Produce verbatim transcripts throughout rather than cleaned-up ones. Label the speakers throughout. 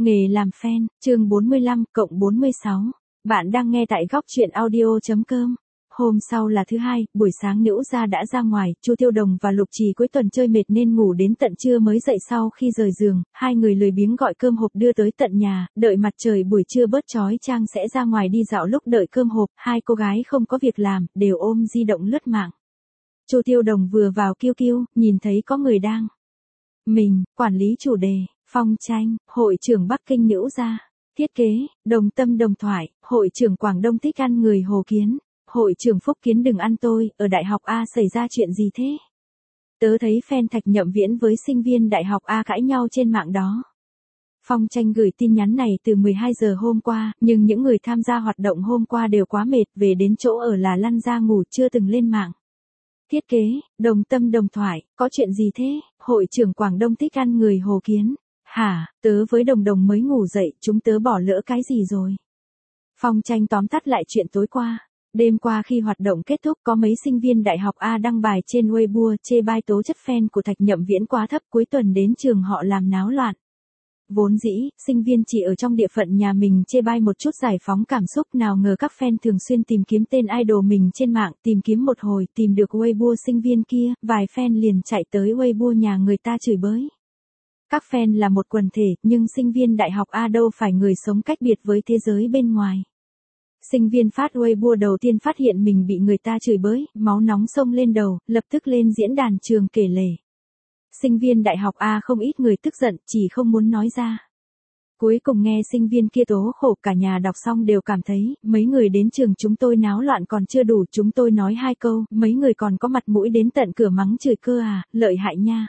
Speaker 1: Nghề làm fan, chương bốn mươi lăm cộng bốn mươi sáu. Bạn đang nghe tại góc truyện audio.com. Hôm sau là thứ hai, buổi sáng Nữ gia đã ra ngoài, Chu Tiêu Đồng và Lục Trì cuối tuần chơi mệt nên ngủ đến tận trưa mới dậy. Sau khi rời giường, hai người lười biếng gọi cơm hộp đưa tới tận nhà, đợi mặt trời buổi trưa bớt chói chang sẽ ra ngoài đi dạo. Lúc đợi cơm hộp, hai cô gái không có việc làm, đều ôm di động lướt mạng. Chu Tiêu Đồng vừa vào Q Q, nhìn thấy có người đang mình, quản lý chủ đề, Phong Tranh, hội trưởng Bắc Kinh Nữ gia, thiết kế, Đồng Tâm Đồng Thoại, hội trưởng Quảng Đông thích ăn người Hồ Kiến, hội trưởng Phúc Kiến đừng ăn tôi, ở Đại học A xảy ra chuyện gì thế? Tớ thấy fan Thạch Nhậm Viễn với sinh viên Đại học A cãi nhau trên mạng đó. Phong Tranh gửi tin nhắn này từ mười hai giờ hôm qua, nhưng những người tham gia hoạt động hôm qua đều quá mệt, về đến chỗ ở là lăn ra ngủ chưa từng lên mạng. Thiết kế, Đồng Tâm Đồng Thoại, có chuyện gì thế? Hội trưởng Quảng Đông thích ăn người Hồ Kiến. Hả, tớ với Đồng Đồng mới ngủ dậy, chúng tớ bỏ lỡ cái gì rồi? Phong Tranh tóm tắt lại chuyện tối qua. Đêm qua khi hoạt động kết thúc có mấy sinh viên Đại học A đăng bài trên Weibo chê bai tố chất fan của Thạch Nhậm Viễn quá thấp, cuối tuần đến trường họ làm náo loạn. Vốn dĩ, sinh viên chỉ ở trong địa phận nhà mình chê bai một chút giải phóng cảm xúc, nào ngờ các fan thường xuyên tìm kiếm tên idol mình trên mạng, tìm kiếm một hồi, tìm được Weibo sinh viên kia, vài fan liền chạy tới Weibo nhà người ta chửi bới. Các fan là một quần thể, nhưng sinh viên Đại học A đâu phải người sống cách biệt với thế giới bên ngoài. Sinh viên phát Weibo đầu tiên phát hiện mình bị người ta chửi bới, máu nóng xông lên đầu, lập tức lên diễn đàn trường kể lể. Sinh viên Đại học A không ít người tức giận, chỉ không muốn nói ra. Cuối cùng nghe sinh viên kia tố khổ, cả nhà đọc xong đều cảm thấy, mấy người đến trường chúng tôi náo loạn còn chưa đủ, chúng tôi nói hai câu, mấy người còn có mặt mũi đến tận cửa mắng chửi cơ à, lợi hại nha.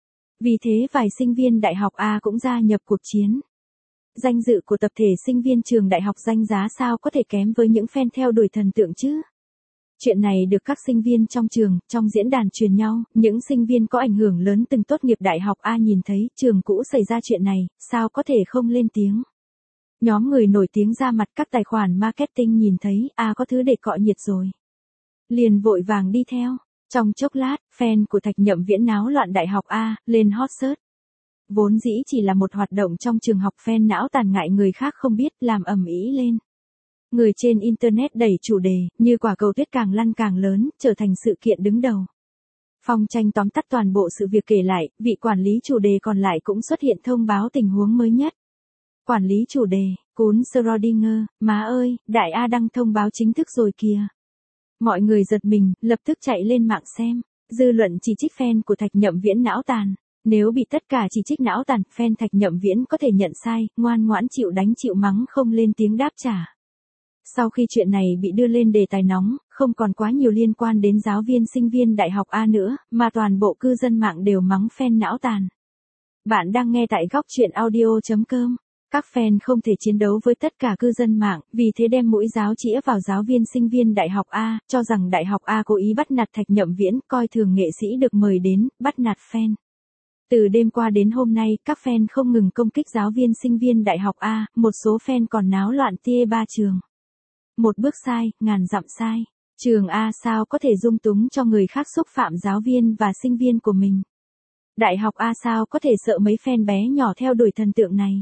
Speaker 1: Vì thế vài sinh viên Đại học A cũng gia nhập cuộc chiến. Danh dự của tập thể sinh viên trường đại học danh giá sao có thể kém với những fan theo đuổi thần tượng chứ? Chuyện này được các sinh viên trong trường, trong diễn đàn truyền nhau, những sinh viên có ảnh hưởng lớn từng tốt nghiệp Đại học A nhìn thấy trường cũ xảy ra chuyện này, sao có thể không lên tiếng. Nhóm người nổi tiếng ra mặt, các tài khoản marketing nhìn thấy, A có thứ để cọ nhiệt rồi. Liền vội vàng đi theo. Trong chốc lát, fan của Thạch Nhậm Viễn náo loạn Đại học A, lên hot search. Vốn dĩ chỉ là một hoạt động trong trường học, fan não tàn ngại người khác không biết, làm ầm ĩ lên. Người trên internet đẩy chủ đề, như quả cầu tuyết càng lăn càng lớn, trở thành sự kiện đứng đầu. Phong Tranh tóm tắt toàn bộ sự việc kể lại, vị quản lý chủ đề còn lại cũng xuất hiện thông báo tình huống mới nhất. Quản lý chủ đề, Cún Schrödinger, má ơi, Đại A đăng thông báo chính thức rồi kìa. Mọi người giật mình, lập tức chạy lên mạng xem. Dư luận chỉ trích fan của Thạch Nhậm Viễn não tàn. Nếu bị tất cả chỉ trích não tàn, fan Thạch Nhậm Viễn có thể nhận sai, ngoan ngoãn chịu đánh chịu mắng không lên tiếng đáp trả. Sau khi chuyện này bị đưa lên đề tài nóng, không còn quá nhiều liên quan đến giáo viên sinh viên Đại học A nữa, mà toàn bộ cư dân mạng đều mắng fan não tàn. Bạn đang nghe tại góc truyện audio.com. Các fan không thể chiến đấu với tất cả cư dân mạng, vì thế đem mũi giáo chĩa vào giáo viên sinh viên Đại học A, cho rằng Đại học A cố ý bắt nạt Thạch Nhậm Viễn, coi thường nghệ sĩ được mời đến, bắt nạt fan. Từ đêm qua đến hôm nay, các fan không ngừng công kích giáo viên sinh viên Đại học A, một số fan còn náo loạn tia ba trường. Một bước sai, ngàn dặm sai. Trường A sao có thể dung túng cho người khác xúc phạm giáo viên và sinh viên của mình. Đại học A sao có thể sợ mấy fan bé nhỏ theo đuổi thần tượng này.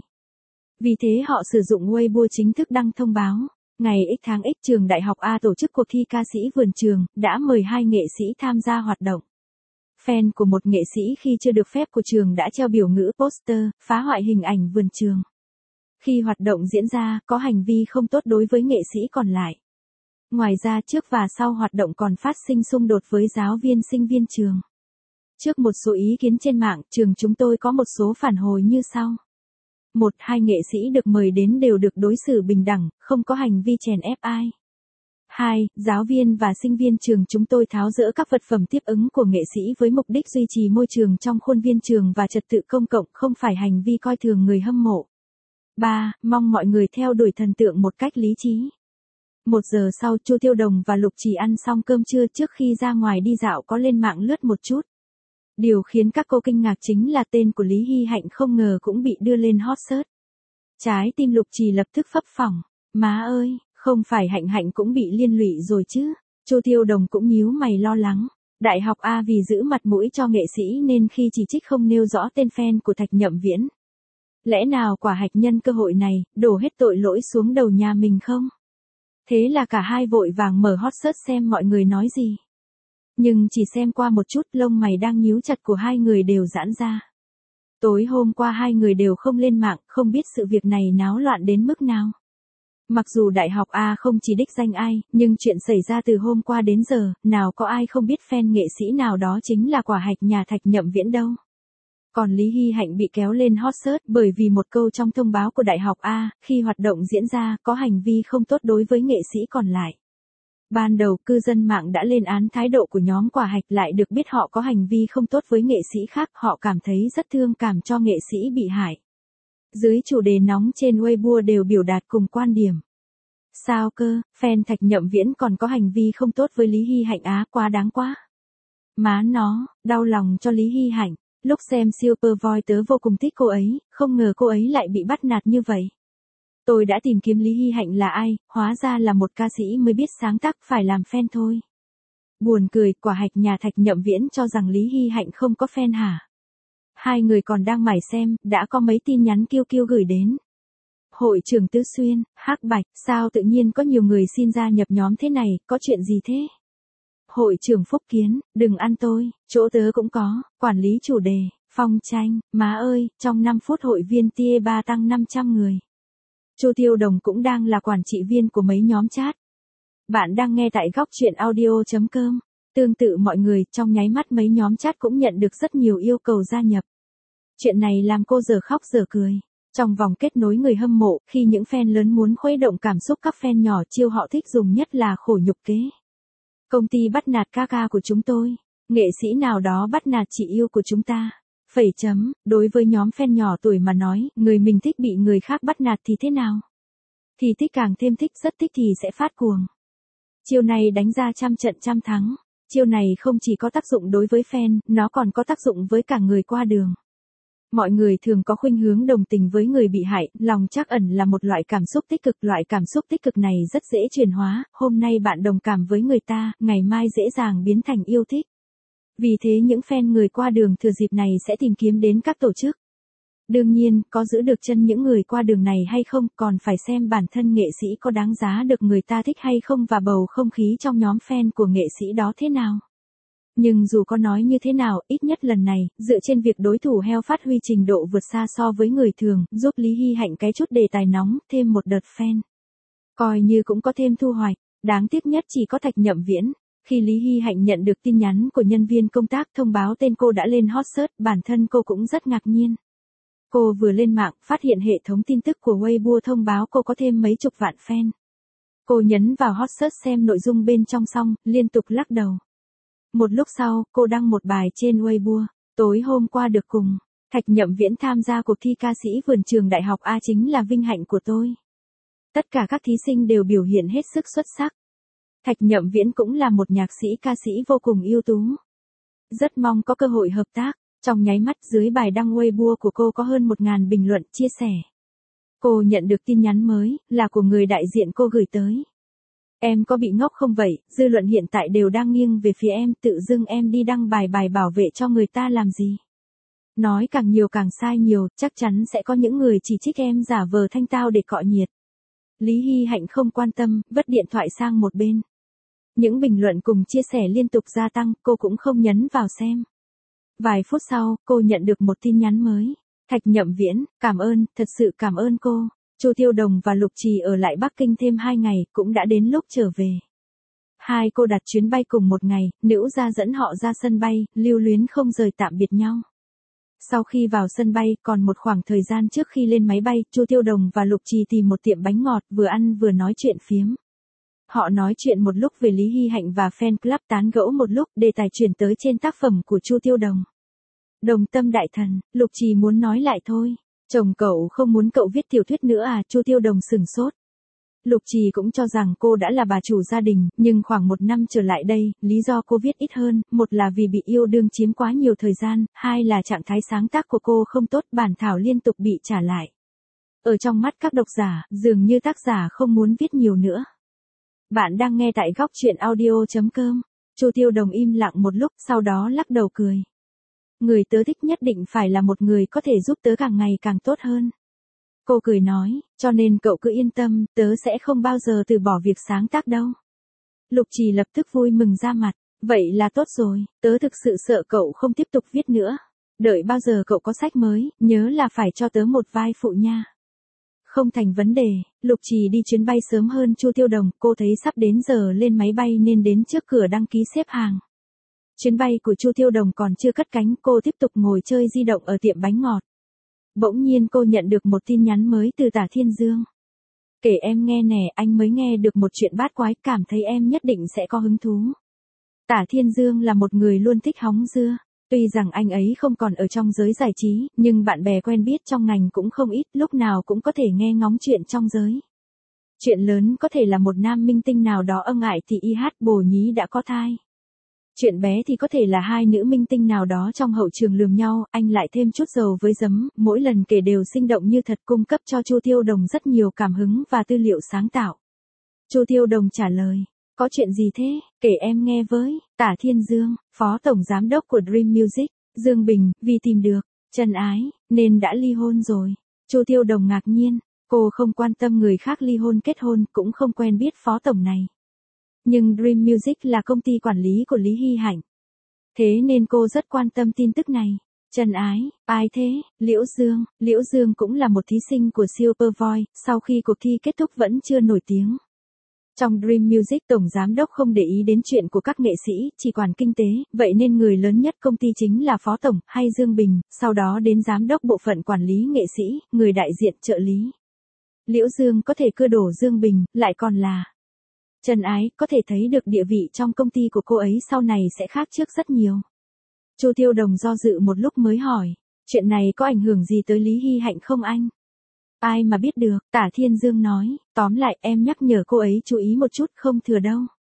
Speaker 1: Vì thế họ sử dụng Weibo chính thức đăng thông báo. Ngày X tháng X trường Đại học A tổ chức cuộc thi ca sĩ vườn trường, đã mời hai nghệ sĩ tham gia hoạt động. Fan của một nghệ sĩ khi chưa được phép của trường đã treo biểu ngữ poster, phá hoại hình ảnh vườn trường. Khi hoạt động diễn ra, có hành vi không tốt đối với nghệ sĩ còn lại. Ngoài ra trước và sau hoạt động còn phát sinh xung đột với giáo viên sinh viên trường. Trước một số ý kiến trên mạng, trường chúng tôi có một số phản hồi như sau. Một, hai nghệ sĩ được mời đến đều được đối xử bình đẳng, không có hành vi chèn ép ai. Hai, giáo viên và sinh viên trường chúng tôi tháo dỡ các vật phẩm tiếp ứng của nghệ sĩ với mục đích duy trì môi trường trong khuôn viên trường và trật tự công cộng, không phải hành vi coi thường người hâm mộ. Ba, mong mọi người theo đuổi thần tượng một cách lý trí. Một giờ sau, Chu Tiêu Đồng và Lục Trì ăn xong cơm trưa, trước khi ra ngoài đi dạo có lên mạng lướt một chút. Điều khiến các cô kinh ngạc chính là tên của Lý Hy Hạnh không ngờ cũng bị đưa lên hot search. Trái tim Lục Trì lập tức phấp phỏng. Má ơi, không phải Hạnh Hạnh cũng bị liên lụy rồi chứ? Chu Tiêu Đồng cũng nhíu mày lo lắng. Đại học A vì giữ mặt mũi cho nghệ sĩ nên khi chỉ trích không nêu rõ tên fan của Thạch Nhậm Viễn. Lẽ nào Quả Hạch nhân cơ hội này, đổ hết tội lỗi xuống đầu nhà mình không? Thế là cả hai vội vàng mở hot search xem mọi người nói gì. Nhưng chỉ xem qua một chút, lông mày đang nhíu chặt của hai người đều giãn ra. Tối hôm qua hai người đều không lên mạng, không biết sự việc này náo loạn đến mức nào. Mặc dù Đại học A không chỉ đích danh ai, nhưng chuyện xảy ra từ hôm qua đến giờ, nào có ai không biết fan nghệ sĩ nào đó chính là Quả Hạch nhà Thạch Nhậm Viễn đâu. Còn Lý Hy Hạnh bị kéo lên hot search bởi vì một câu trong thông báo của Đại học A, khi hoạt động diễn ra, có hành vi không tốt đối với nghệ sĩ còn lại. Ban đầu, cư dân mạng đã lên án thái độ của nhóm Quả Hạch, lại được biết họ có hành vi không tốt với nghệ sĩ khác, họ cảm thấy rất thương cảm cho nghệ sĩ bị hại. Dưới chủ đề nóng trên Weibo đều biểu đạt cùng quan điểm. Sao cơ, fan Thạch Nhậm Viễn còn có hành vi không tốt với Lý Hy Hạnh á, quá đáng quá. Má nó, đau lòng cho Lý Hy Hạnh, lúc xem Superboy tớ vô cùng thích cô ấy, không ngờ cô ấy lại bị bắt nạt như vậy. Tôi đã tìm kiếm Lý Hy Hạnh là ai, hóa ra là một ca sĩ mới biết sáng tác, phải làm fan thôi. Buồn cười, Quả Hạch nhà Thạch Nhậm Viễn cho rằng Lý Hy Hạnh không có fan hả? Hai người còn đang mải xem, đã có mấy tin nhắn kêu kêu gửi đến. Hội trưởng Tứ Xuyên, Hắc Bạch, sao tự nhiên có nhiều người xin gia nhập nhóm thế này, có chuyện gì thế? Hội trưởng Phúc Kiến, đừng ăn tôi, chỗ tớ cũng có, quản lý chủ đề, Phong Tranh, má ơi, trong năm phút hội viên tier ba tăng năm trăm người. Chu Tiêu Đồng cũng đang là quản trị viên của mấy nhóm chat. Bạn đang nghe tại góc truyện audio chấm com. Tương tự mọi người, trong nháy mắt mấy nhóm chat cũng nhận được rất nhiều yêu cầu gia nhập. Chuyện này làm cô giờ khóc giờ cười. Trong vòng kết nối người hâm mộ, khi những fan lớn muốn khuấy động cảm xúc các fan nhỏ, chiêu họ thích dùng nhất là khổ nhục kế. Công ty bắt nạt ca ca của chúng tôi, nghệ sĩ nào đó bắt nạt chị yêu của chúng ta. Phẩy chấm, đối với nhóm fan nhỏ tuổi mà nói, người mình thích bị người khác bắt nạt thì thế nào? Thì thích càng thêm thích, rất thích thì sẽ phát cuồng. Chiêu này đánh ra trăm trận trăm thắng. Chiêu này không chỉ có tác dụng đối với fan, nó còn có tác dụng với cả người qua đường. Mọi người thường có khuynh hướng đồng tình với người bị hại, lòng trắc ẩn là một loại cảm xúc tích cực, loại cảm xúc tích cực này rất dễ truyền hóa, hôm nay bạn đồng cảm với người ta, ngày mai dễ dàng biến thành yêu thích. Vì thế những fan người qua đường thừa dịp này sẽ tìm kiếm đến các tổ chức. Đương nhiên, có giữ được chân những người qua đường này hay không, còn phải xem bản thân nghệ sĩ có đáng giá được người ta thích hay không và bầu không khí trong nhóm fan của nghệ sĩ đó thế nào. Nhưng dù có nói như thế nào, ít nhất lần này, dựa trên việc đối thủ heo phát huy trình độ vượt xa so với người thường, giúp Lý Hy Hạnh cái chút đề tài nóng, thêm một đợt fan. Coi như cũng có thêm thu hoạch, đáng tiếc nhất chỉ có Thạch Nhậm Viễn. Khi Lý Hy Hạnh nhận được tin nhắn của nhân viên công tác thông báo tên cô đã lên hot search, bản thân cô cũng rất ngạc nhiên. Cô vừa lên mạng, phát hiện hệ thống tin tức của Weibo thông báo cô có thêm mấy chục vạn fan. Cô nhấn vào hot search xem nội dung bên trong xong, liên tục lắc đầu. Một lúc sau, cô đăng một bài trên Weibo. Tối hôm qua được cùng Thạch Nhậm Viễn tham gia cuộc thi ca sĩ vườn trường Đại học A chính là vinh hạnh của tôi. Tất cả các thí sinh đều biểu hiện hết sức xuất sắc. Thạch Nhậm Viễn cũng là một nhạc sĩ ca sĩ vô cùng ưu tú. Rất mong có cơ hội hợp tác. Trong nháy mắt dưới bài đăng Weibo của cô có hơn một nghìn bình luận chia sẻ. Cô nhận được tin nhắn mới, là của người đại diện cô gửi tới. Em có bị ngốc không vậy, dư luận hiện tại đều đang nghiêng về phía em, tự dưng em đi đăng bài bài bảo vệ cho người ta làm gì. Nói càng nhiều càng sai nhiều, chắc chắn sẽ có những người chỉ trích em giả vờ thanh tao để cọ nhiệt. Lý Hy Hạnh không quan tâm, vứt điện thoại sang một bên. Những bình luận cùng chia sẻ liên tục gia tăng, cô cũng không nhấn vào xem. Vài phút sau, cô nhận được một tin nhắn mới. Thạch Nhậm Viễn, cảm ơn, thật sự cảm ơn cô. Chu Tiêu Đồng và Lục Trì ở lại Bắc Kinh thêm hai ngày, cũng đã đến lúc trở về. Hai cô đặt chuyến bay cùng một ngày, nữ gia dẫn họ ra sân bay, lưu luyến không rời tạm biệt nhau. Sau khi vào sân bay, còn một khoảng thời gian trước khi lên máy bay, Chu Tiêu Đồng và Lục Trì tìm một tiệm bánh ngọt, vừa ăn vừa nói chuyện phiếm. Họ nói chuyện một lúc về Lý Hy Hạnh và fan club, tán gẫu một lúc, đề tài chuyển tới trên tác phẩm của Chu Tiêu Đồng. Đồng tâm đại thần, Lục Trì muốn nói lại thôi. Chồng cậu không muốn cậu viết tiểu thuyết nữa à? Chu Tiêu Đồng sừng sốt. Lục Trì cũng cho rằng cô đã là bà chủ gia đình, nhưng khoảng một năm trở lại đây, lý do cô viết ít hơn, một là vì bị yêu đương chiếm quá nhiều thời gian, hai là trạng thái sáng tác của cô không tốt, bản thảo liên tục bị trả lại. Ở trong mắt các độc giả, dường như tác giả không muốn viết nhiều nữa. Bạn đang nghe tại góc truyện audio chấm com. Chu Tiêu Đồng im lặng một lúc, sau đó lắc đầu cười. Người tớ thích nhất định phải là một người có thể giúp tớ càng ngày càng tốt hơn. Cô cười nói, cho nên cậu cứ yên tâm, tớ sẽ không bao giờ từ bỏ việc sáng tác đâu. Lục Trì lập tức vui mừng ra mặt, vậy là tốt rồi, tớ thực sự sợ cậu không tiếp tục viết nữa. Đợi bao giờ cậu có sách mới, nhớ là phải cho tớ một vai phụ nha. Không thành vấn đề, Lục Trì đi chuyến bay sớm hơn Chu Tiêu Đồng, cô thấy sắp đến giờ lên máy bay nên đến trước cửa đăng ký xếp hàng. Chuyến bay của Chu Tiêu Đồng còn chưa cất cánh, cô tiếp tục ngồi chơi di động ở tiệm bánh ngọt. Bỗng nhiên cô nhận được một tin nhắn mới từ Tả Thiên Dương. Kể em nghe nè, anh mới nghe được một chuyện bát quái, cảm thấy em nhất định sẽ có hứng thú. Tả Thiên Dương là một người luôn thích hóng dưa. Tuy rằng anh ấy không còn ở trong giới giải trí, nhưng bạn bè quen biết trong ngành cũng không ít, lúc nào cũng có thể nghe ngóng chuyện trong giới. Chuyện lớn có thể là một nam minh tinh nào đó ân ái thì y hát bồ nhí đã có thai. Chuyện bé thì có thể là hai nữ minh tinh nào đó trong hậu trường lườm nhau, anh lại thêm chút dầu với giấm, mỗi lần kể đều sinh động như thật, cung cấp cho Chu Tiêu Đồng rất nhiều cảm hứng và tư liệu sáng tạo. Chu Tiêu Đồng trả lời, có chuyện gì thế, kể em nghe với. Tả Thiên Dương, phó tổng giám đốc của Dream Music, Dương Bình, vì tìm được chân ái, nên đã ly hôn rồi. Chu Tiêu Đồng ngạc nhiên, cô không quan tâm người khác ly hôn kết hôn, cũng không quen biết phó tổng này. Nhưng Dream Music là công ty quản lý của Lý Hy Hạnh. Thế nên cô rất quan tâm tin tức này. Chân ái, ai thế? Liễu Dương, Liễu Dương cũng là một thí sinh của Super Voice, sau khi cuộc thi kết thúc vẫn chưa nổi tiếng. Trong Dream Music tổng giám đốc không để ý đến chuyện của các nghệ sĩ, chỉ quản kinh tế, vậy nên người lớn nhất công ty chính là phó tổng, hay Dương Bình, sau đó đến giám đốc bộ phận quản lý nghệ sĩ, người đại diện trợ lý. Liễu Dương có thể cưa đổ Dương Bình, lại còn là chân ái, có thể thấy được địa vị trong công ty của cô ấy sau này sẽ khác trước rất nhiều. Chu Tiêu Đồng do dự một lúc mới hỏi, chuyện này có ảnh hưởng gì tới Lý Hy Hạnh không anh? Ai mà biết được, Tả Thiên Dương nói, tóm lại em nhắc nhở cô ấy chú ý một chút, không thừa đâu.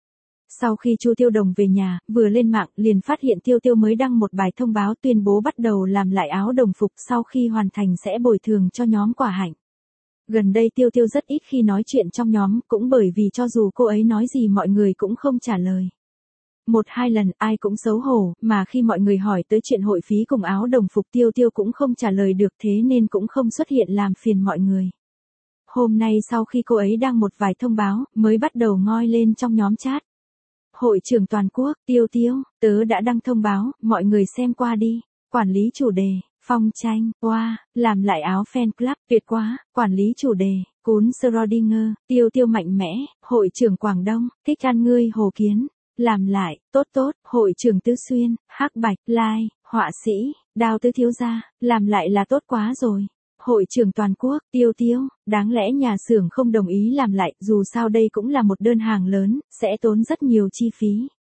Speaker 1: Sau khi Chu Tiêu Đồng về nhà, vừa lên mạng liền phát hiện Tiêu Tiêu mới đăng một bài thông báo tuyên bố bắt đầu làm lại áo đồng phục, sau khi hoàn thành sẽ bồi thường cho nhóm Quả Hạnh. Gần đây Tiêu Tiêu rất ít khi nói chuyện trong nhóm, cũng bởi vì cho dù cô ấy nói gì mọi người cũng không trả lời. Một hai lần ai cũng xấu hổ, mà khi mọi người hỏi tới chuyện hội phí cùng áo đồng phục Tiêu Tiêu cũng không trả lời được, thế nên cũng không xuất hiện làm phiền mọi người. Hôm nay sau khi cô ấy đăng một vài thông báo, mới bắt đầu ngoi lên trong nhóm chat. Hội trưởng toàn quốc, Tiêu Tiêu, tớ đã đăng thông báo, mọi người xem qua đi. Quản lý chủ đề, Phong Tranh, wow, làm lại áo fan club, tuyệt quá. Quản lý chủ đề, Cún Schrödinger, Tiêu Tiêu mạnh mẽ. Hội trưởng Quảng Đông, thích ăn ngươi Hồ Kiến. Làm lại, tốt tốt. Hội trưởng Tứ Xuyên, Hắc Bạch, Lai, họa sĩ, Đào Tứ Thiếu Gia, làm lại là tốt quá rồi. Hội trưởng toàn quốc, Tiêu Tiêu, đáng lẽ nhà xưởng không đồng ý làm lại, dù sao đây cũng là một đơn hàng lớn, sẽ tốn rất nhiều chi phí.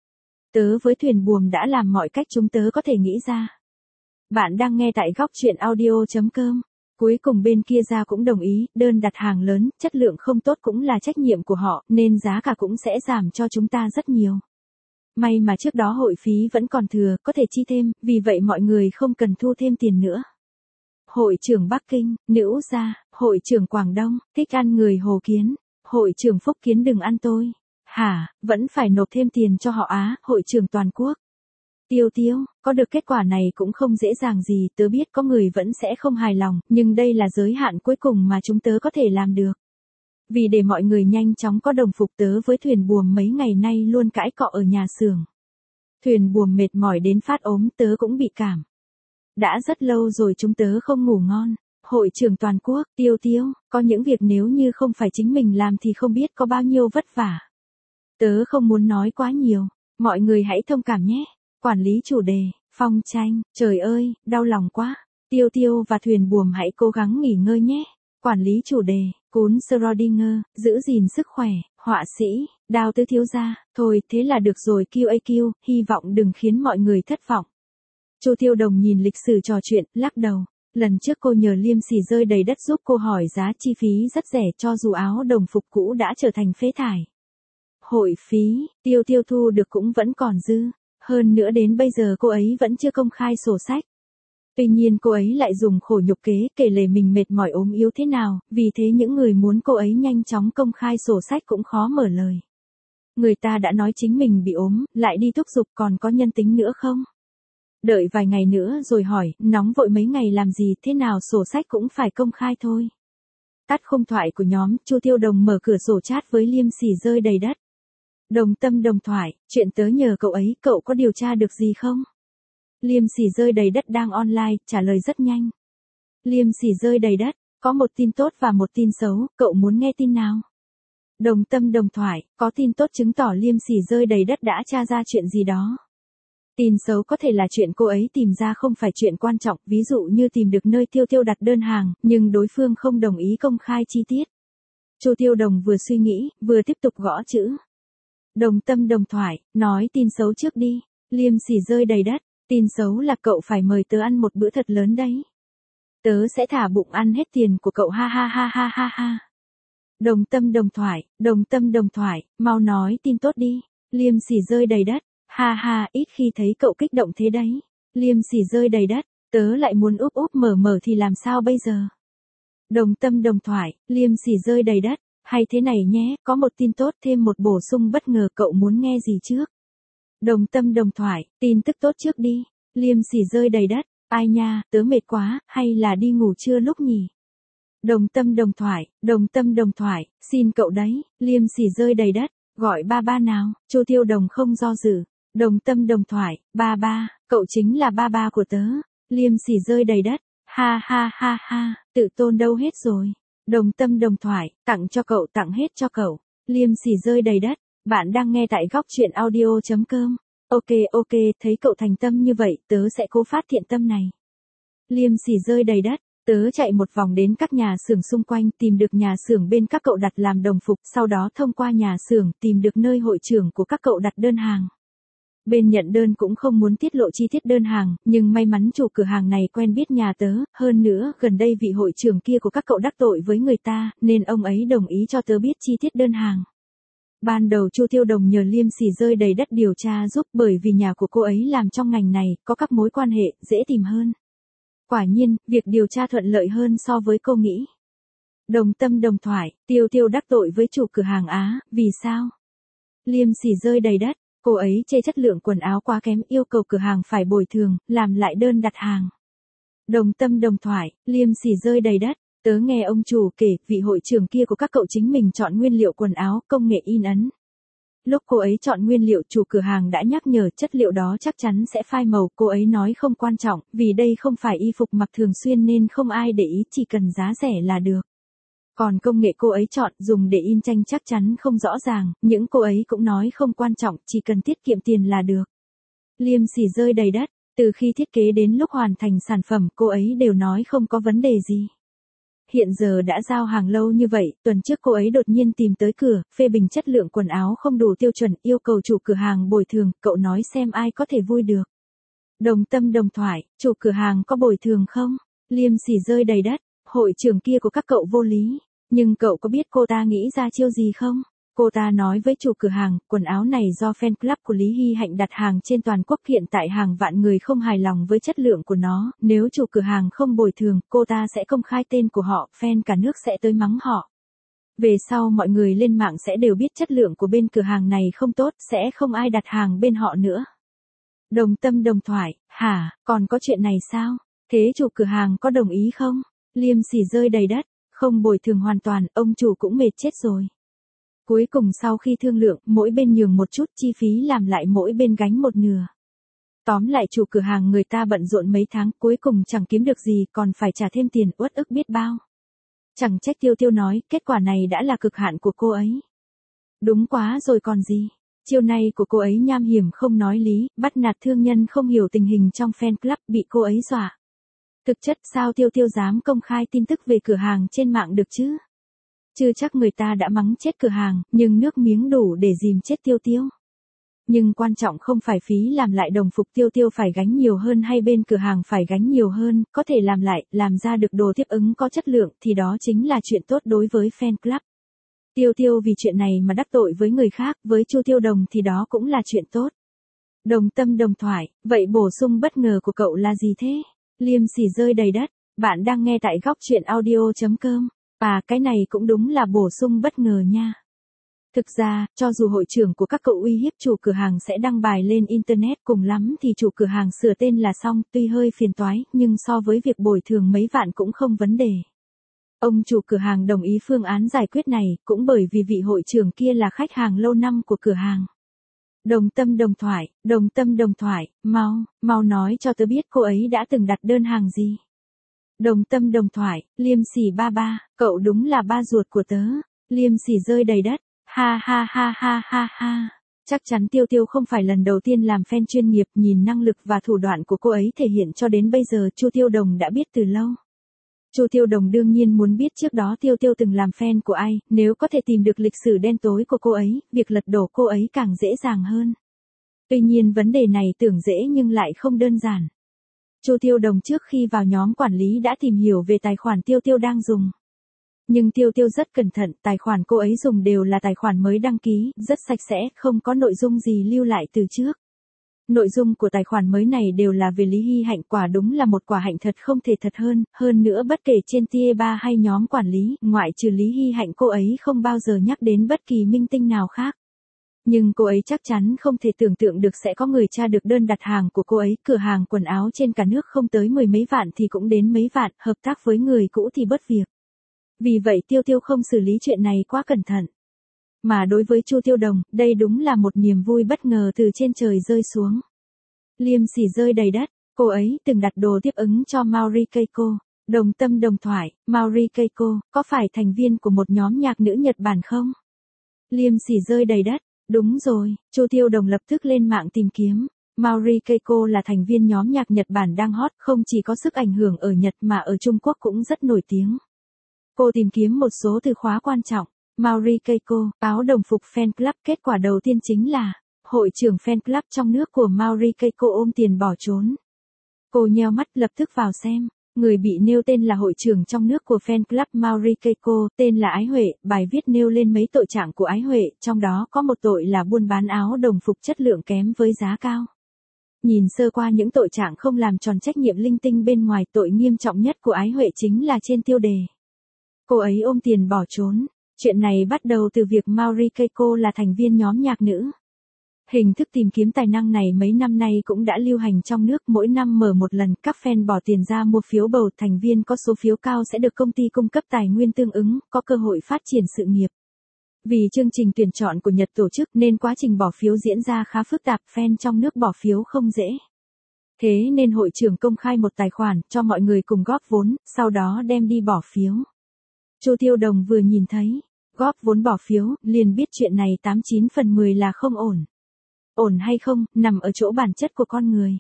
Speaker 1: Tớ với thuyền buồm đã làm mọi cách chúng tớ có thể nghĩ ra. Bạn đang nghe tại góc truyện audio chấm com. Cuối cùng bên kia ra cũng đồng ý, đơn đặt hàng lớn, chất lượng không tốt cũng là trách nhiệm của họ, nên giá cả cũng sẽ giảm cho chúng ta rất nhiều. May mà trước đó hội phí vẫn còn thừa, có thể chi thêm, vì vậy mọi người không cần thu thêm tiền nữa. Hội trưởng Bắc Kinh, Nữ Gia, hội trưởng Quảng Đông, thích ăn người Hồ Kiến, hội trưởng Phúc Kiến đừng ăn tôi. Hả, vẫn phải nộp thêm tiền cho họ á, hội trưởng toàn quốc. Tiêu Tiêu, có được kết quả này cũng không dễ dàng gì, tớ biết có người vẫn sẽ không hài lòng, nhưng đây là giới hạn cuối cùng mà chúng tớ có thể làm được. Vì để mọi người nhanh chóng có đồng phục, tớ với thuyền buồm mấy ngày nay luôn cãi cọ ở nhà xưởng. Thuyền buồm mệt mỏi đến phát ốm, tớ cũng bị cảm. Đã rất lâu rồi chúng tớ không ngủ ngon. Hội trưởng toàn quốc, Tiêu Tiêu, có những việc nếu như không phải chính mình làm thì không biết có bao nhiêu vất vả. Tớ không muốn nói quá nhiều, mọi người hãy thông cảm nhé. Quản lý chủ đề, Phong Tranh, trời ơi, đau lòng quá. Tiêu Tiêu và thuyền buồm hãy cố gắng nghỉ ngơi nhé. Quản lý chủ đề, Cún Schrödinger, giữ gìn sức khỏe. Họa sĩ, Đào Tứ Thiếu Gia, thôi thế là được rồi quy a quy, hy vọng đừng khiến mọi người thất vọng. Chu Tiêu Đồng nhìn lịch sử trò chuyện, lắc đầu. Lần trước cô nhờ liêm sỉ rơi đầy đất giúp cô hỏi giá chi phí rất rẻ, cho dù áo đồng phục cũ đã trở thành phế thải. Hội phí, Tiêu Tiêu thu được cũng vẫn còn dư. Hơn nữa đến bây giờ cô ấy vẫn chưa công khai sổ sách. Tuy nhiên cô ấy lại dùng khổ nhục kế, kể lể mình mệt mỏi ốm yếu thế nào, vì thế những người muốn cô ấy nhanh chóng công khai sổ sách cũng khó mở lời. Người ta đã nói chính mình bị ốm, lại đi thúc giục, còn có nhân tính nữa không? Đợi vài ngày nữa rồi hỏi, nóng vội mấy ngày làm gì, thế nào sổ sách cũng phải công khai thôi. Tắt khung thoại của nhóm, Chu Tiêu Đồng mở cửa sổ chat với Liêm Sỉ rơi đầy đất. Đồng tâm đồng thoại, chuyện tớ nhờ cậu ấy, cậu có điều tra được gì không? Liêm Sỉ rơi đầy đất đang online, trả lời rất nhanh. Liêm Sỉ rơi đầy đất, có một tin tốt và một tin xấu, cậu muốn nghe tin nào? Đồng tâm đồng thoại, có tin tốt chứng tỏ Liêm Sỉ rơi đầy đất đã tra ra chuyện gì đó. Tin xấu có thể là chuyện cô ấy tìm ra không phải chuyện quan trọng, ví dụ như tìm được nơi Tiêu Tiêu đặt đơn hàng, nhưng đối phương không đồng ý công khai chi tiết. Chu Tiêu Đồng vừa suy nghĩ, vừa tiếp tục gõ chữ. Đồng tâm đồng thoại, nói tin xấu trước đi. Liêm Sỉ rơi đầy đất, tin xấu là cậu phải mời tớ ăn một bữa thật lớn đấy. Tớ sẽ thả bụng ăn hết tiền của cậu ha ha ha ha ha ha. Đồng tâm đồng thoại, đồng tâm đồng thoại, mau nói tin tốt đi. Liêm Sỉ rơi đầy đất, ha ha, ít khi thấy cậu kích động thế đấy. Liêm Sỉ rơi đầy đất, tớ lại muốn úp úp mở mở thì làm sao bây giờ? Đồng tâm đồng thoại, Liêm Sỉ rơi đầy đất, hay thế này nhé, có một tin tốt thêm một bổ sung bất ngờ, cậu muốn nghe gì trước? Đồng tâm đồng thoại, tin tức tốt trước đi. Liêm Sỉ rơi đầy đất, ai nha, tớ mệt quá, hay là đi ngủ trưa lúc nhỉ? Đồng tâm đồng thoại, đồng tâm đồng thoại, xin cậu đấy. Liêm Sỉ rơi đầy đất, gọi ba ba nào. Chu Tiêu Đồng không do dự. Đồng tâm đồng thoại, ba ba, cậu chính là ba ba của tớ. Liêm Sỉ rơi đầy đất, ha ha ha ha, tự tôn đâu hết rồi. Đồng tâm đồng thoại, tặng cho cậu, tặng hết cho cậu. Liêm Sỉ rơi đầy đất, bạn đang nghe tại góc truyện audio.com. Ok ok, thấy cậu thành tâm như vậy, tớ sẽ cố phát thiện tâm này. Liêm Sỉ rơi đầy đất, tớ chạy một vòng đến các nhà xưởng xung quanh, tìm được nhà xưởng bên các cậu đặt làm đồng phục, sau đó thông qua nhà xưởng tìm được nơi hội trưởng của các cậu đặt đơn hàng. Bên nhận đơn cũng không muốn tiết lộ chi tiết đơn hàng, nhưng may mắn chủ cửa hàng này quen biết nhà tớ, hơn nữa gần đây vị hội trưởng kia của các cậu đắc tội với người ta, nên ông ấy đồng ý cho tớ biết chi tiết đơn hàng. Ban đầu Chu Tiêu Đồng nhờ Liêm Sỉ rơi đầy đất điều tra giúp, bởi vì nhà của cô ấy làm trong ngành này, có các mối quan hệ, dễ tìm hơn. Quả nhiên, việc điều tra thuận lợi hơn so với cô nghĩ. Đồng tâm đồng thoại, Tiêu Tiêu đắc tội với chủ cửa hàng Á, vì sao? Liêm Sỉ rơi đầy đất, cô ấy chê chất lượng quần áo quá kém, yêu cầu cửa hàng phải bồi thường, làm lại đơn đặt hàng. Đồng tâm đồng thoại, Liêm Sỉ rơi đầy đất, tớ nghe ông chủ kể, vị hội trưởng kia của các cậu chính mình chọn nguyên liệu quần áo, công nghệ in ấn. Lúc cô ấy chọn nguyên liệu, chủ cửa hàng đã nhắc nhở chất liệu đó chắc chắn sẽ phai màu, cô ấy nói không quan trọng, vì đây không phải y phục mặc thường xuyên nên không ai để ý, chỉ cần giá rẻ là được. Còn công nghệ cô ấy chọn dùng để in tranh chắc chắn không rõ ràng, những cô ấy cũng nói không quan trọng, chỉ cần tiết kiệm tiền là được. Liêm Sỉ rơi đầy đất, từ khi thiết kế đến lúc hoàn thành sản phẩm, cô ấy đều nói không có vấn đề gì. Hiện giờ đã giao hàng lâu như vậy, tuần trước cô ấy đột nhiên tìm tới cửa, phê bình chất lượng quần áo không đủ tiêu chuẩn, yêu cầu chủ cửa hàng bồi thường, cậu nói xem ai có thể vui được. Đồng tâm đồng thoại, chủ cửa hàng có bồi thường không? Liêm Sỉ rơi đầy đất, hội trưởng kia của các cậu vô lý, nhưng cậu có biết cô ta nghĩ ra chiêu gì không? Cô ta nói với chủ cửa hàng, quần áo này do fan club của Lý Hy Hạnh đặt hàng trên toàn quốc, hiện tại hàng vạn người không hài lòng với chất lượng của nó, nếu chủ cửa hàng không bồi thường, cô ta sẽ công khai tên của họ, fan cả nước sẽ tới mắng họ. Về sau mọi người lên mạng sẽ đều biết chất lượng của bên cửa hàng này không tốt, sẽ không ai đặt hàng bên họ nữa. Đồng tâm đồng thoại, hả, còn có chuyện này sao? Thế chủ cửa hàng có đồng ý không? Liêm Sỉ rơi đầy đất, không bồi thường hoàn toàn, ông chủ cũng mệt chết rồi. Cuối cùng sau khi thương lượng, mỗi bên nhường một chút, chi phí làm lại mỗi bên gánh một nửa. Tóm lại chủ cửa hàng người ta bận rộn mấy tháng, cuối cùng chẳng kiếm được gì, còn phải trả thêm tiền, uất ức biết bao. Chẳng trách Tiêu Tiêu nói, kết quả này đã là cực hạn của cô ấy. Đúng quá rồi còn gì. Chiều này của cô ấy nham hiểm không nói lý, bắt nạt thương nhân không hiểu tình hình trong fan club, bị cô ấy dọa. Thực chất sao Tiêu Tiêu dám công khai tin tức về cửa hàng trên mạng được chứ? Chưa chắc người ta đã mắng chết cửa hàng, nhưng nước miếng đủ để dìm chết Tiêu Tiêu. Nhưng quan trọng không phải phí làm lại đồng phục Tiêu Tiêu phải gánh nhiều hơn hay bên cửa hàng phải gánh nhiều hơn, có thể làm lại, làm ra được đồ tiếp ứng có chất lượng thì đó chính là chuyện tốt đối với fan club. Tiêu Tiêu vì chuyện này mà đắc tội với người khác, với Chu Tiêu Đồng thì đó cũng là chuyện tốt. Đồng tâm đồng thoại, vậy bổ sung bất ngờ của cậu là gì thế? Liêm Sỉ rơi đầy đất, bạn đang nghe tại góc truyện audio.com. À, cái này cũng đúng là bổ sung bất ngờ nha. Thực ra, cho dù hội trưởng của các cậu uy hiếp chủ cửa hàng sẽ đăng bài lên internet, cùng lắm thì chủ cửa hàng sửa tên là xong, tuy hơi phiền toái, nhưng so với việc bồi thường mấy vạn cũng không vấn đề. Ông chủ cửa hàng đồng ý phương án giải quyết này, cũng bởi vì vị hội trưởng kia là khách hàng lâu năm của cửa hàng. Đồng tâm đồng thoại, đồng tâm đồng thoại, mau, mau nói cho tớ biết cô ấy đã từng đặt đơn hàng gì. Đồng tâm đồng thoại, Liêm Sỉ ba ba, cậu đúng là ba ruột của tớ. Liêm Sỉ rơi đầy đất, ha ha ha ha ha ha. Chắc chắn Tiêu Tiêu không phải lần đầu tiên làm fan chuyên nghiệp, nhìn năng lực và thủ đoạn của cô ấy thể hiện cho đến bây giờ Chu Tiêu Đồng đã biết từ lâu. Chu Tiêu Đồng đương nhiên muốn biết trước đó Tiêu Tiêu từng làm fan của ai, nếu có thể tìm được lịch sử đen tối của cô ấy, việc lật đổ cô ấy càng dễ dàng hơn. Tuy nhiên vấn đề này tưởng dễ nhưng lại không đơn giản. Chu Tiêu Đồng trước khi vào nhóm quản lý đã tìm hiểu về tài khoản Tiêu Tiêu đang dùng. Nhưng Tiêu Tiêu rất cẩn thận, tài khoản cô ấy dùng đều là tài khoản mới đăng ký, rất sạch sẽ, không có nội dung gì lưu lại từ trước. Nội dung của tài khoản mới này đều là về Lý Hy Hạnh, quả đúng là một quả hạnh thật không thể thật hơn, hơn nữa bất kể trên tier ba hay nhóm quản lý, ngoại trừ Lý Hy Hạnh cô ấy không bao giờ nhắc đến bất kỳ minh tinh nào khác. Nhưng cô ấy chắc chắn không thể tưởng tượng được sẽ có người tra được đơn đặt hàng của cô ấy, cửa hàng quần áo trên cả nước không tới mười mấy vạn thì cũng đến mấy vạn, hợp tác với người cũ thì bớt việc. Vì vậy Tiêu Tiêu không xử lý chuyện này quá cẩn thận. Mà đối với Chu Tiêu Đồng, đây đúng là một niềm vui bất ngờ từ trên trời rơi xuống. Liêm Sỉ rơi đầy đất, cô ấy từng đặt đồ tiếp ứng cho Mauri Keiko. Đồng tâm đồng thoại, Mauri Keiko, có phải thành viên của một nhóm nhạc nữ Nhật Bản không? Liêm Sỉ rơi đầy đất, đúng rồi, Chu Tiêu Đồng lập tức lên mạng tìm kiếm. Mauri Keiko là thành viên nhóm nhạc Nhật Bản đang hot, không chỉ có sức ảnh hưởng ở Nhật mà ở Trung Quốc cũng rất nổi tiếng. Cô tìm kiếm một số từ khóa quan trọng. Mauri Keiko, áo đồng phục fan club, kết quả đầu tiên chính là hội trưởng fan club trong nước của Mauri Keiko ôm tiền bỏ trốn. Cô nheo mắt lập tức vào xem, người bị nêu tên là hội trưởng trong nước của fan club Mauri Keiko, tên là Ái Huệ, bài viết nêu lên mấy tội trạng của Ái Huệ, trong đó có một tội là buôn bán áo đồng phục chất lượng kém với giá cao. Nhìn sơ qua những tội trạng không làm tròn trách nhiệm linh tinh bên ngoài, tội nghiêm trọng nhất của Ái Huệ chính là trên tiêu đề. Cô ấy ôm tiền bỏ trốn. Chuyện này bắt đầu từ việc Mauri Keiko là thành viên nhóm nhạc nữ. Hình thức tìm kiếm tài năng này mấy năm nay cũng đã lưu hành trong nước, mỗi năm mở một lần, các fan bỏ tiền ra mua phiếu bầu, thành viên có số phiếu cao sẽ được công ty cung cấp tài nguyên tương ứng, có cơ hội phát triển sự nghiệp. Vì chương trình tuyển chọn của Nhật tổ chức nên quá trình bỏ phiếu diễn ra khá phức tạp, fan trong nước bỏ phiếu không dễ. Thế nên hội trưởng công khai một tài khoản cho mọi người cùng góp vốn, sau đó đem đi bỏ phiếu. Chu Tiêu Đồng vừa nhìn thấy, góp vốn bỏ phiếu, liền biết chuyện này tám chín phần mười là không ổn. Ổn hay không, nằm ở chỗ bản chất của con người.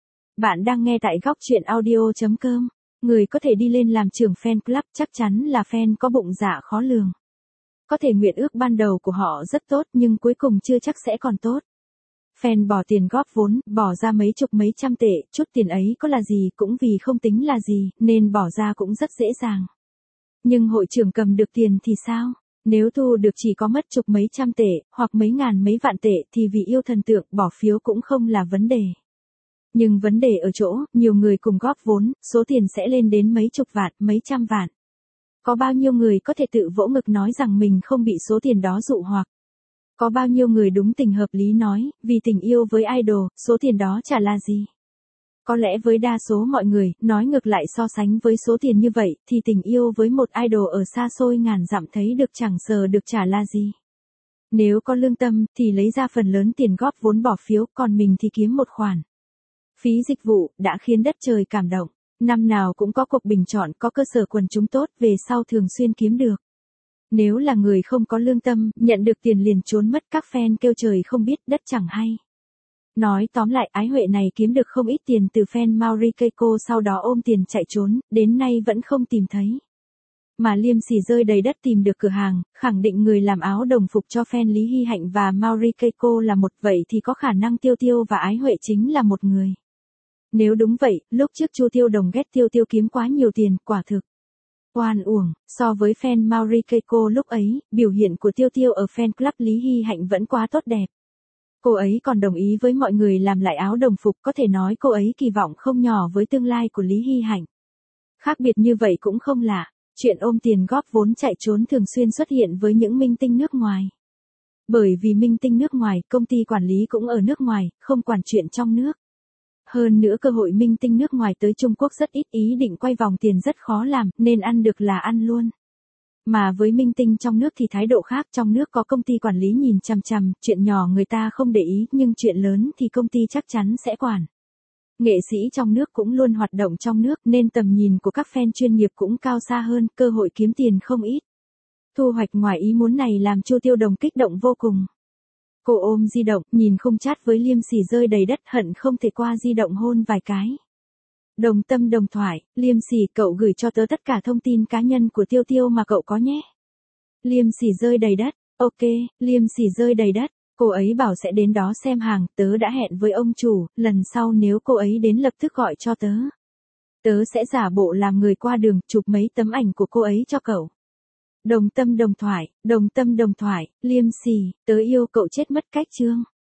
Speaker 1: Bạn đang nghe tại góc truyện audio chấm com. Người có thể đi lên làm trưởng fan club chắc chắn là fan có bụng dạ khó lường. Có thể nguyện ước ban đầu của họ rất tốt nhưng cuối cùng chưa chắc sẽ còn tốt. Fan bỏ tiền góp vốn, bỏ ra mấy chục mấy trăm tệ, chút tiền ấy có là gì cũng vì không tính là gì, nên bỏ ra cũng rất dễ dàng. Nhưng hội trưởng cầm được tiền thì sao? Nếu thu được chỉ có mất chục mấy trăm tệ, hoặc mấy ngàn mấy vạn tệ thì vì yêu thần tượng bỏ phiếu cũng không là vấn đề. Nhưng vấn đề ở chỗ, nhiều người cùng góp vốn, số tiền sẽ lên đến mấy chục vạn, mấy trăm vạn. Có bao nhiêu người có thể tự vỗ ngực nói rằng mình không bị số tiền đó dụ hoặc? Có bao nhiêu người đúng tình hợp lý nói, vì tình yêu với idol, số tiền đó chả là gì? Có lẽ với đa số mọi người, nói ngược lại so sánh với số tiền như vậy, thì tình yêu với một idol ở xa xôi ngàn dặm thấy được chẳng sờ được chả là gì. Nếu có lương tâm, thì lấy ra phần lớn tiền góp vốn bỏ phiếu, còn mình thì kiếm một khoản phí dịch vụ, đã khiến đất trời cảm động. Năm nào cũng có cuộc bình chọn, có cơ sở quần chúng tốt, về sau thường xuyên kiếm được. Nếu là người không có lương tâm, nhận được tiền liền trốn mất, các fan kêu trời không biết, đất chẳng hay. Nói tóm lại, Ái Huệ này kiếm được không ít tiền từ fan Mauri Keiko, sau đó ôm tiền chạy trốn, đến nay vẫn không tìm thấy. Mà Liêm Sỉ rơi đầy đất tìm được cửa hàng, khẳng định người làm áo đồng phục cho fan Lý Hy Hạnh và Mauri Keiko là một, vậy thì có khả năng Tiêu Tiêu và Ái Huệ chính là một người. Nếu đúng vậy, lúc trước Chu Tiêu Đồng ghét Tiêu Tiêu kiếm quá nhiều tiền, quả thực oan uổng. So với fan Mauri Keiko lúc ấy, biểu hiện của Tiêu Tiêu ở fan club Lý Hy Hạnh vẫn quá tốt đẹp. Cô ấy còn đồng ý với mọi người làm lại áo đồng phục, có thể nói cô ấy kỳ vọng không nhỏ với tương lai của Lý Hy Hạnh. Khác biệt như vậy cũng không lạ, chuyện ôm tiền góp vốn chạy trốn thường xuyên xuất hiện với những minh tinh nước ngoài. Bởi vì minh tinh nước ngoài, công ty quản lý cũng ở nước ngoài, không quản chuyện trong nước. Hơn nữa cơ hội minh tinh nước ngoài tới Trung Quốc rất ít, ý định quay vòng tiền rất khó làm, nên ăn được là ăn luôn. Mà với minh tinh trong nước thì thái độ khác, trong nước có công ty quản lý nhìn chằm chằm, chuyện nhỏ người ta không để ý, nhưng chuyện lớn thì công ty chắc chắn sẽ quản. Nghệ sĩ trong nước cũng luôn hoạt động trong nước nên tầm nhìn của các fan chuyên nghiệp cũng cao xa hơn, cơ hội kiếm tiền không ít. Thu hoạch ngoài ý muốn này làm Chu Tiêu Đồng kích động vô cùng. Cô ôm di động, nhìn khung chat với Liêm Sỉ rơi đầy đất, hận không thể qua di động hôn vài cái. Đồng tâm đồng thoại, Liêm Sỉ, cậu gửi cho tớ tất cả thông tin cá nhân của Tiêu Tiêu mà cậu có nhé. Liêm Sỉ rơi đầy đất, ok, Liêm Sỉ rơi đầy đất, cô ấy bảo sẽ đến đó xem hàng, tớ đã hẹn với ông chủ, lần sau nếu cô ấy đến lập tức gọi cho tớ. Tớ sẽ giả bộ làm người qua đường, chụp mấy tấm ảnh của cô ấy cho cậu. Đồng tâm đồng thoại, đồng tâm đồng thoại, Liêm Sỉ, tớ yêu cậu chết mất cách chương.